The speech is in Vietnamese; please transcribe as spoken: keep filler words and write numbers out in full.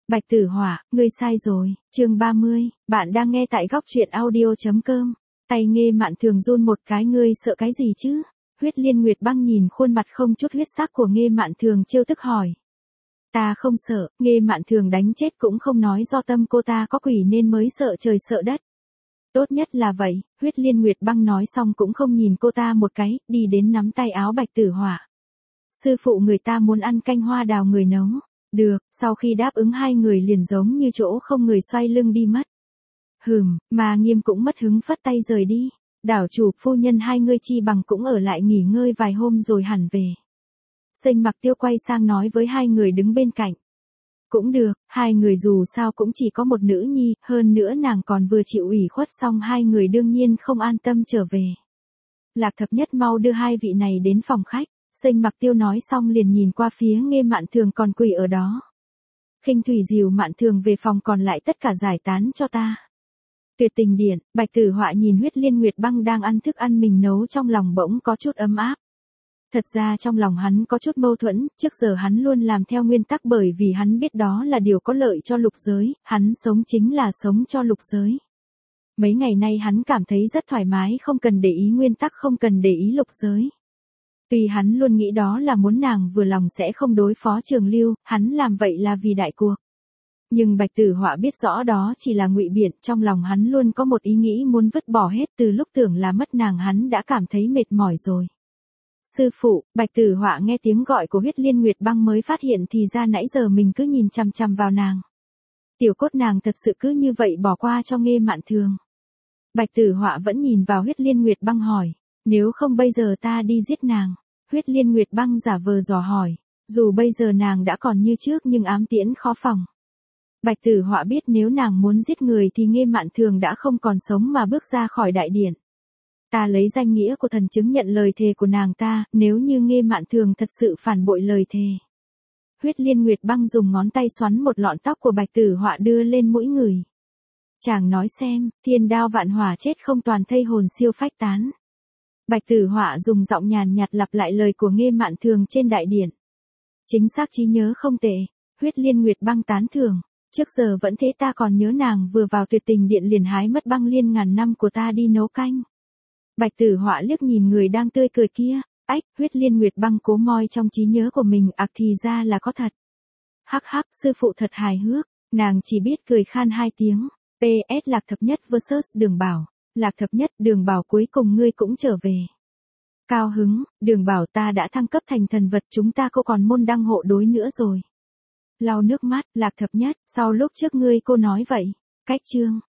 Bạch Tử Họa, ngươi sai rồi, chương ba mươi, bạn đang nghe tại góc truyện audio.com. Tay Nghê Mạn Thường run một cái, ngươi sợ cái gì chứ? Huyết Liên Nguyệt Băng nhìn khuôn mặt không chút huyết sắc của Nghê Mạn Thường trêu tức hỏi. Ta không sợ, Nghê Mạn Thường đánh chết cũng không nói do tâm cô ta có quỷ nên mới sợ trời sợ đất. Tốt nhất là vậy, Huyết Liên Nguyệt Băng nói xong cũng không nhìn cô ta một cái, đi đến nắm tay áo Bạch Tử Họa. Sư phụ người ta muốn ăn canh hoa đào người nấu. Được, sau khi đáp ứng hai người liền giống như chỗ không người xoay lưng đi mất. Hừm, mà Nghiêm cũng mất hứng phất tay rời đi. Đảo chủ phu nhân hai ngươi chi bằng cũng ở lại nghỉ ngơi vài hôm rồi hẳn về. Sênh Mặc Tiêu quay sang nói với hai người đứng bên cạnh. Cũng được, hai người dù sao cũng chỉ có một nữ nhi, hơn nữa nàng còn vừa chịu ủy khuất xong hai người đương nhiên không an tâm trở về. Lạc Thập Nhất mau đưa hai vị này đến phòng khách. Sênh Mặc Tiêu nói xong liền nhìn qua phía Nghê Mạn Thường còn quỳ ở đó. Khinh Thủy dìu Mạn Thường về phòng, còn lại tất cả giải tán cho ta. Tuyệt Tình Điện, Bạch Tử Họa nhìn Huyết Liên Nguyệt Băng đang ăn thức ăn mình nấu trong lòng bỗng có chút ấm áp. Thật ra trong lòng hắn có chút mâu thuẫn, trước giờ hắn luôn làm theo nguyên tắc bởi vì hắn biết đó là điều có lợi cho lục giới, hắn sống chính là sống cho lục giới. Mấy ngày nay hắn cảm thấy rất thoải mái, không cần để ý nguyên tắc, không cần để ý lục giới. Tuy hắn luôn nghĩ đó là muốn nàng vừa lòng sẽ không đối phó Trường Lưu, hắn làm vậy là vì đại cuộc. Nhưng Bạch Tử Họa biết rõ đó chỉ là ngụy biện, trong lòng hắn luôn có một ý nghĩ muốn vứt bỏ hết, từ lúc tưởng là mất nàng hắn đã cảm thấy mệt mỏi rồi. Sư phụ, Bạch Tử Họa nghe tiếng gọi của Huyết Liên Nguyệt Băng mới phát hiện thì ra nãy giờ mình cứ nhìn chằm chằm vào nàng. Tiểu cốt nàng thật sự cứ như vậy bỏ qua cho Nghê Mạn Thường. Bạch Tử Họa vẫn nhìn vào Huyết Liên Nguyệt Băng hỏi, nếu không bây giờ ta đi giết nàng. Huyết Liên Nguyệt Băng giả vờ dò hỏi, dù bây giờ nàng đã còn như trước nhưng ám tiễn khó phòng. Bạch Tử Họa biết nếu nàng muốn giết người thì Nghê Mạn Thường đã không còn sống mà bước ra khỏi đại điện. Ta lấy danh nghĩa của thần chứng nhận lời thề của nàng ta, nếu như Nghê Mạn Thường thật sự phản bội lời thề. Huyết Liên Nguyệt Băng dùng ngón tay xoắn một lọn tóc của Bạch Tử Họa đưa lên mũi người. Chàng nói xem, thiên đao vạn hỏa chết không toàn thây hồn siêu phách tán. Bạch Tử Họa dùng giọng nhàn nhạt lặp lại lời của Nghê Mạn Thường trên đại điện. Chính xác, trí nhớ không tệ. Huyết Liên Nguyệt Băng tán thưởng. Trước giờ vẫn thế, ta còn nhớ nàng vừa vào Tuyệt Tình Điện liền hái mất băng liên ngàn năm của ta đi nấu canh. Bạch Tử Họa liếc nhìn người đang tươi cười kia. Ách, Huyết Liên Nguyệt Băng cố moi trong trí nhớ của mình, ặc thì ra là có thật. Hắc hắc, sư phụ thật hài hước. Nàng chỉ biết cười khan hai tiếng. pê ét Lạc Thập Nhất versus Đường Bảo. Lạc Thập Nhất, Đường Bảo cuối cùng ngươi cũng trở về. Cao hứng, Đường Bảo ta đã thăng cấp thành thần vật, chúng ta cô còn môn đăng hộ đối nữa rồi. Lau nước mắt, Lạc Thập Nhất, sau lúc trước ngươi cô nói vậy. Cách chương.